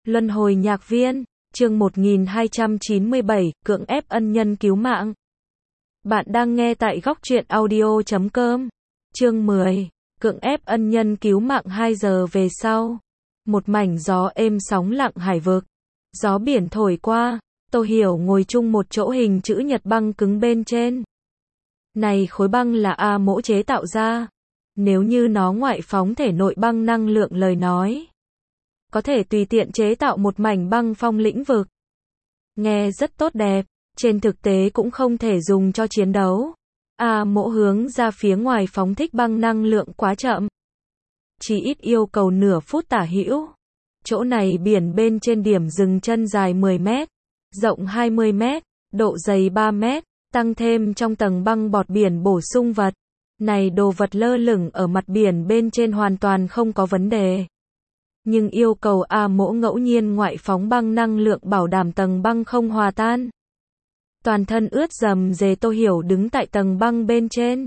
Luân hồi nhạc viên, chương 1297, cưỡng ép ân nhân cứu mạng. Bạn đang nghe tại góc truyện audio.com. Chương 10, cưỡng ép ân nhân cứu mạng 2 giờ về sau. Một mảnh gió êm sóng lặng hải vực. Gió biển thổi qua, Tô Hiểu ngồi chung một chỗ hình chữ nhật băng cứng bên trên. Này khối băng là A Mỗ chế tạo ra. Nếu như nó ngoại phóng thể nội băng năng lượng lời nói, có thể tùy tiện chế tạo một mảnh băng phong lĩnh vực. Nghe rất tốt đẹp, trên thực tế cũng không thể dùng cho chiến đấu. A Mỗ hướng ra phía ngoài phóng thích băng năng lượng quá chậm. Chỉ ít yêu cầu nửa phút tả hữu. Chỗ này biển bên trên điểm dừng chân dài 10 mét, rộng 20 mét, độ dày 3 mét, tăng thêm trong tầng băng bọt biển bổ sung vật. Này đồ vật lơ lửng ở mặt biển bên trên hoàn toàn không có vấn đề. Nhưng yêu cầu A Mỗ ngẫu nhiên ngoại phóng băng năng lượng bảo đảm tầng băng không hòa tan. Toàn thân ướt dầm dề Tô Hiểu đứng tại tầng băng bên trên.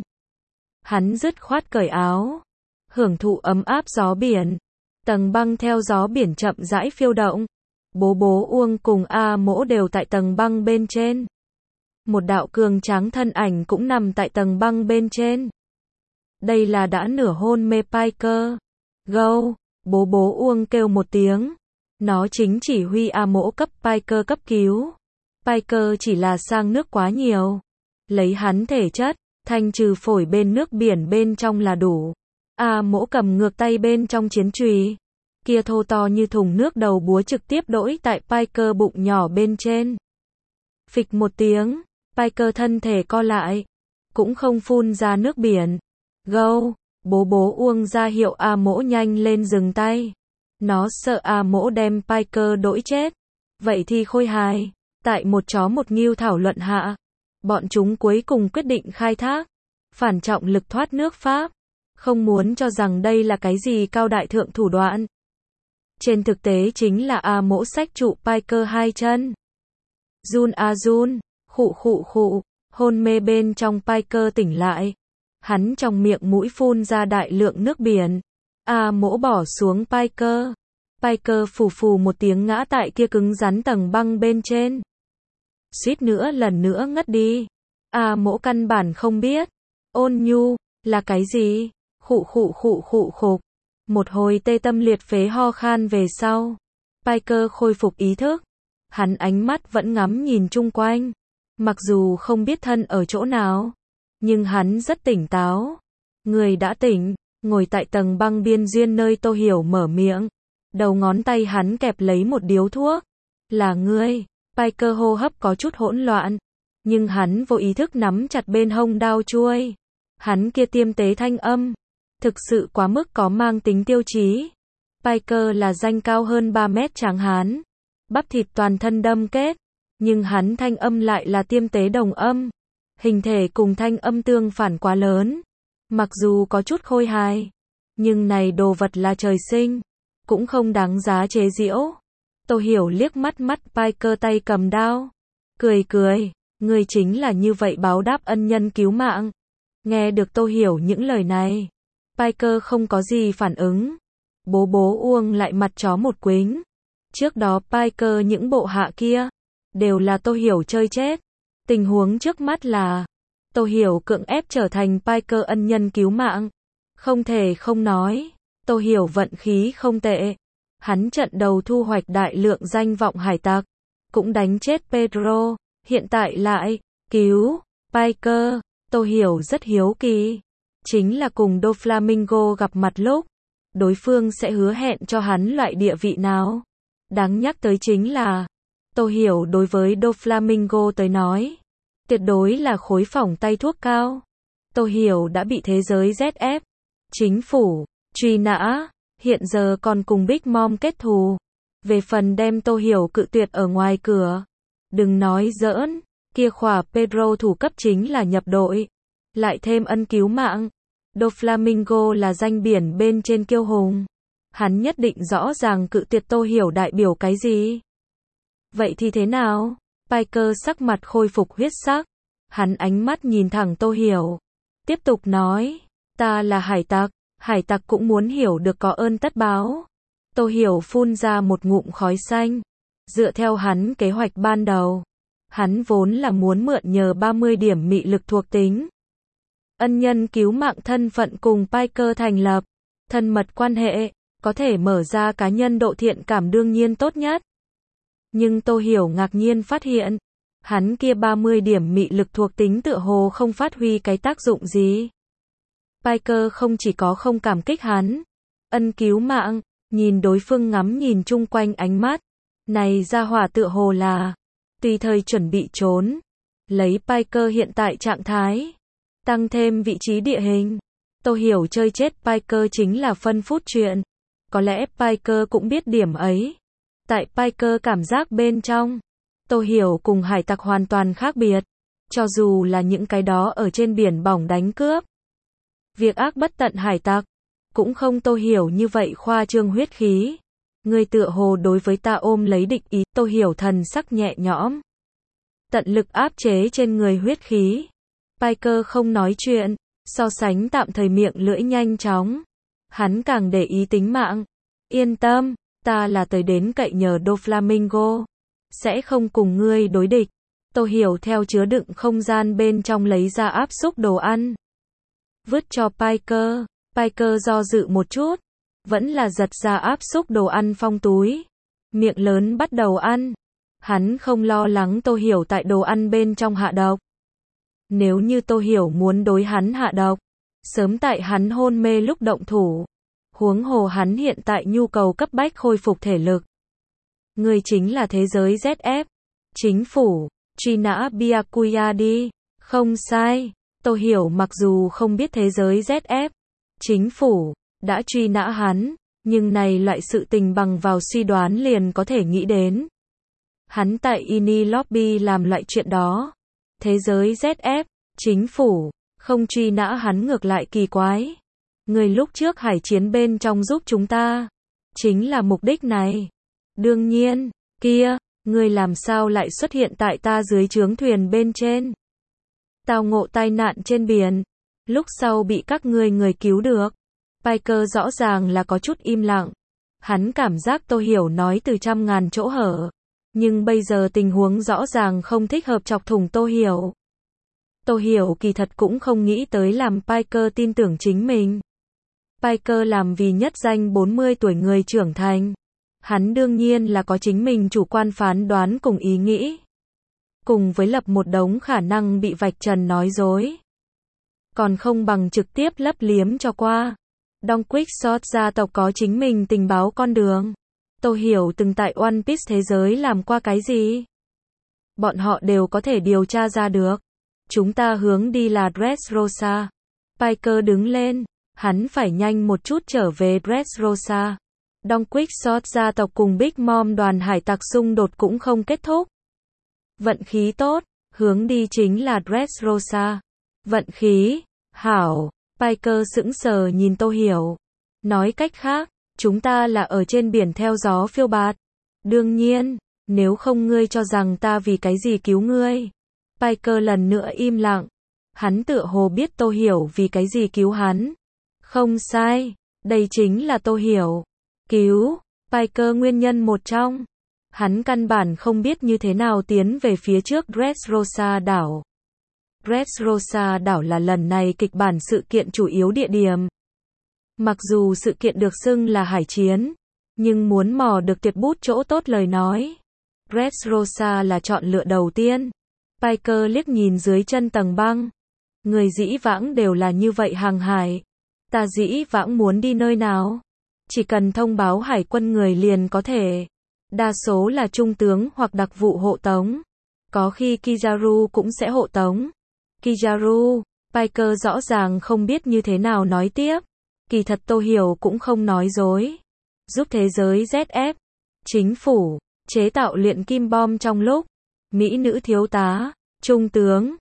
Hắn dứt khoát cởi áo, hưởng thụ ấm áp gió biển. Tầng băng theo gió biển chậm rãi phiêu động. Bố Uông cùng A Mỗ đều tại tầng băng bên trên. Một đạo cường tráng thân ảnh cũng nằm tại tầng băng bên trên. Đây là đã nửa hôn mê Piker. Gâu, bố Uông kêu một tiếng. Nó chính chỉ huy A Mỗ cấp Piker cấp cứu. Piker chỉ là sang nước quá nhiều. Lấy hắn thể chất, thanh trừ phổi bên nước biển bên trong là đủ. A Mỗ cầm ngược tay bên trong chiến chùy. Kia thô to như thùng nước đầu búa trực tiếp đỗi tại Piker bụng nhỏ bên trên. Phịch một tiếng, Piker thân thể co lại. Cũng không phun ra nước biển. Gâu, bố Uông ra hiệu A Mỗ nhanh lên dừng tay. Nó sợ A Mỗ đem Piker đỗi chết. Vậy thì khôi hài. Tại một chó một ngưu thảo luận hạ, bọn chúng cuối cùng quyết định khai thác phản trọng lực thoát nước pháp. Không muốn cho rằng đây là cái gì cao đại thượng thủ đoạn. Trên thực tế chính là A Mỗ xách trụ Piker hai chân. Run a run, khụ, hôn mê bên trong Piker tỉnh lại. Hắn trong miệng mũi phun ra đại lượng nước biển. A Mỗ bỏ xuống Piker. Piker phù một tiếng ngã tại kia cứng rắn tầng băng bên trên. Suýt nữa lần nữa ngất đi. A Mỗ căn bản không biết. Ôn nhu, là cái gì? Khụ. Một hồi tê tâm liệt phế ho khan về sau. Piker khôi phục ý thức. Hắn ánh mắt vẫn ngắm nhìn chung quanh. Mặc dù không biết thân ở chỗ nào, nhưng hắn rất tỉnh táo. Người đã tỉnh, ngồi tại tầng băng biên duyên nơi Tô Hiểu mở miệng. Đầu ngón tay hắn kẹp lấy một điếu thuốc. Là ngươi. Piker hô hấp có chút hỗn loạn. Nhưng hắn vô ý thức nắm chặt bên hông đao chuôi. Hắn kia tiêm tế thanh âm. Thực sự quá mức có mang tính tiêu chí. Piker là danh cao hơn 3 mét tráng hán. Bắp thịt toàn thân đâm kết. Nhưng hắn thanh âm lại là tiêm tế đồng âm. Hình thể cùng thanh âm tương phản quá lớn. Mặc dù có chút khôi hài, nhưng này đồ vật là trời sinh. Cũng không đáng giá chế giễu. Tô Hiểu liếc mắt Piker tay cầm đao. Cười. Người chính là như vậy báo đáp ân nhân cứu mạng. Nghe được Tô Hiểu những lời này, Piker không có gì phản ứng. Bố Uông lại mặt chó một quính. Trước đó Piker những bộ hạ kia đều là Tô Hiểu chơi chết. Tình huống trước mắt là Tô Hiểu cưỡng ép trở thành Piker ân nhân cứu mạng. Không thể không nói, Tô Hiểu vận khí không tệ. Hắn trận đầu thu hoạch đại lượng danh vọng hải tặc, cũng đánh chết Pedro, hiện tại lại cứu Piker. Tô Hiểu rất hiếu kỳ, chính là cùng Doflamingo gặp mặt lúc, đối phương sẽ hứa hẹn cho hắn loại địa vị nào. Đáng nhắc tới chính là, Tô Hiểu đối với Doflamingo tới nói, tuyệt đối là khối phỏng tay thuốc cao. Tô Hiểu đã bị thế giới ZF, chính phủ, truy nã, hiện giờ còn cùng Big Mom kết thù. Về phần đem Tô Hiểu cự tuyệt ở ngoài cửa, đừng nói giỡn, kia khỏa Pedro thủ cấp chính là nhập đội. Lại thêm ân cứu mạng. Doflamingo là danh biển bên trên kiêu hùng. Hắn nhất định rõ ràng cự tuyệt Tô Hiểu đại biểu cái gì. Vậy thì thế nào? Piker sắc mặt khôi phục huyết sắc. Hắn ánh mắt nhìn thẳng Tô Hiểu. Tiếp tục nói. Ta là hải tặc cũng muốn hiểu được có ơn tất báo. Tô Hiểu phun ra một ngụm khói xanh. Dựa theo hắn kế hoạch ban đầu, hắn vốn là muốn mượn nhờ 30 điểm mị lực thuộc tính. Ân nhân cứu mạng thân phận cùng Piker thành lập thân mật quan hệ, có thể mở ra cá nhân độ thiện cảm đương nhiên tốt nhất. Nhưng Tô Hiểu ngạc nhiên phát hiện, hắn kia 30 điểm mị lực thuộc tính tựa hồ không phát huy cái tác dụng gì. Piker không chỉ có không cảm kích hắn, ân cứu mạng, nhìn đối phương ngắm nhìn chung quanh ánh mắt. Này ra hỏa tựa hồ là tùy thời chuẩn bị trốn. Lấy Piker hiện tại trạng thái, tăng thêm vị trí địa hình, Tô Hiểu chơi chết Piker chính là phân phút chuyện. Có lẽ Piker cũng biết điểm ấy. Tại Piker cảm giác bên trong, Tô Hiểu cùng hải tặc hoàn toàn khác biệt. Cho dù là những cái đó ở trên biển bỏng đánh cướp, việc ác bất tận hải tặc, cũng không Tô Hiểu như vậy khoa trương huyết khí. Người tựa hồ đối với ta ôm lấy địch ý, Tô Hiểu thần sắc nhẹ nhõm. Tận lực áp chế trên người huyết khí. Piker không nói chuyện, so sánh tạm thời miệng lưỡi nhanh chóng. Hắn càng để ý tính mạng. Yên tâm, ta là tới đến cậy nhờ Doflamingo. Sẽ không cùng ngươi đối địch. Tô Hiểu theo chứa đựng không gian bên trong lấy ra áp xúc đồ ăn. Vứt cho Piker. Piker do dự một chút. Vẫn là giật ra áp xúc đồ ăn phong túi. Miệng lớn bắt đầu ăn. Hắn không lo lắng Tô Hiểu tại đồ ăn bên trong hạ độc. Nếu như Tô Hiểu muốn đối hắn hạ độc, sớm tại hắn hôn mê lúc động thủ. Huống hồ hắn hiện tại nhu cầu cấp bách khôi phục thể lực. Người chính là thế giới ZF. Chính phủ, truy nã Byakuya đi. Không sai. Tô Hiểu mặc dù không biết thế giới ZF, chính phủ đã truy nã hắn, nhưng này loại sự tình bằng vào suy đoán liền có thể nghĩ đến. Hắn tại Ini Lobby làm loại chuyện đó. Thế giới ZF, chính phủ, không truy nã hắn ngược lại kỳ quái. Người lúc trước hải chiến bên trong giúp chúng ta, chính là mục đích này. Đương nhiên, kia, người làm sao lại xuất hiện tại ta dưới trướng thuyền bên trên. Tao ngộ tai nạn trên biển, lúc sau bị các người cứu được. Piker rõ ràng là có chút im lặng. Hắn cảm giác Tô Hiểu nói từ trăm ngàn chỗ hở. Nhưng bây giờ tình huống rõ ràng không thích hợp chọc thủng Tô Hiểu. Tô Hiểu kỳ thật cũng không nghĩ tới làm Piker tin tưởng chính mình. Piker làm vì nhất danh 40 tuổi người trưởng thành. Hắn đương nhiên là có chính mình chủ quan phán đoán cùng ý nghĩ. Cùng với lập một đống khả năng bị vạch trần nói dối. Còn không bằng trực tiếp lấp liếm cho qua. Don Quixote gia tộc có chính mình tình báo con đường. Tô Hiểu từng tại One Piece thế giới làm qua cái gì? Bọn họ đều có thể điều tra ra được. Chúng ta hướng đi là Dressrosa. Piker đứng lên. Hắn phải nhanh một chút trở về Dressrosa. Don Quixote gia tộc cùng Big Mom đoàn hải tặc xung đột cũng không kết thúc. Vận khí tốt, hướng đi chính là Dressrosa. Vận khí, hảo. Piker sững sờ nhìn Tô Hiểu. Nói cách khác, chúng ta là ở trên biển theo gió phiêu bạt. Đương nhiên, nếu không ngươi cho rằng ta vì cái gì cứu ngươi. Piker lần nữa im lặng. Hắn tựa hồ biết Tô Hiểu vì cái gì cứu hắn. Không sai, đây chính là Tô Hiểu. Cứu, Piker nguyên nhân một trong. Hắn căn bản không biết như thế nào tiến về phía trước Dressrosa đảo. Dressrosa đảo là lần này kịch bản sự kiện chủ yếu địa điểm. Mặc dù sự kiện được xưng là hải chiến, nhưng muốn mò được tuyệt bút chỗ tốt lời nói. Dressrosa là chọn lựa đầu tiên. Piker liếc nhìn dưới chân tầng băng. Người dĩ vãng đều là như vậy hàng hải. Ta dĩ vãng muốn đi nơi nào? Chỉ cần thông báo hải quân người liền có thể. Đa số là trung tướng hoặc đặc vụ hộ tống. Có khi Kizaru cũng sẽ hộ tống. Kizaru, Piker rõ ràng không biết như thế nào nói tiếp. Kỳ thật Tô Hiểu cũng không nói dối. Giúp thế giới ZF, chính phủ, chế tạo luyện kim bom trong lúc. Mỹ nữ thiếu tá, trung tướng,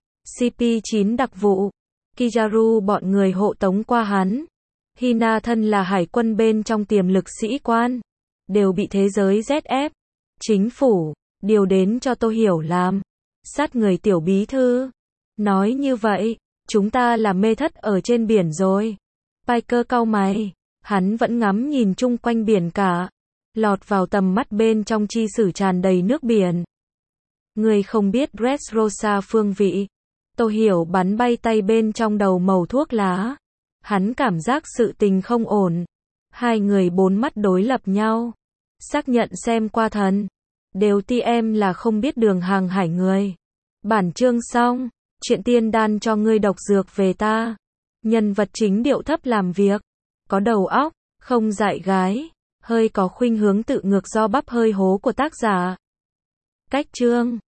CP9 đặc vụ. Kizaru bọn người hộ tống qua hắn. Hina thân là hải quân bên trong tiềm lực sĩ quan. Đều bị thế giới ZF, chính phủ, điều đến cho Tô Hiểu làm. Sát người tiểu bí thư. Nói như vậy, chúng ta là mê thất ở trên biển rồi. Piker cau mày. Hắn vẫn ngắm nhìn chung quanh biển cả. lọt vào tầm mắt bên trong chi sử tràn đầy nước biển. Người không biết Dressrosa phương vị. Tôi hiểu bắn bay tay bên trong đầu mẩu thuốc lá. Hắn cảm giác sự tình không ổn. Hai người bốn mắt đối lập nhau. Xác nhận xem qua thần. Đều ti em là không biết đường hàng hải người. Bản chương xong. Chuyện tiên đan cho ngươi độc dược về ta. Nhân vật chính điệu thấp làm việc. Có đầu óc, không dại gái. Hơi có khuynh hướng tự ngược do bắp hơi hố của tác giả. Cách chương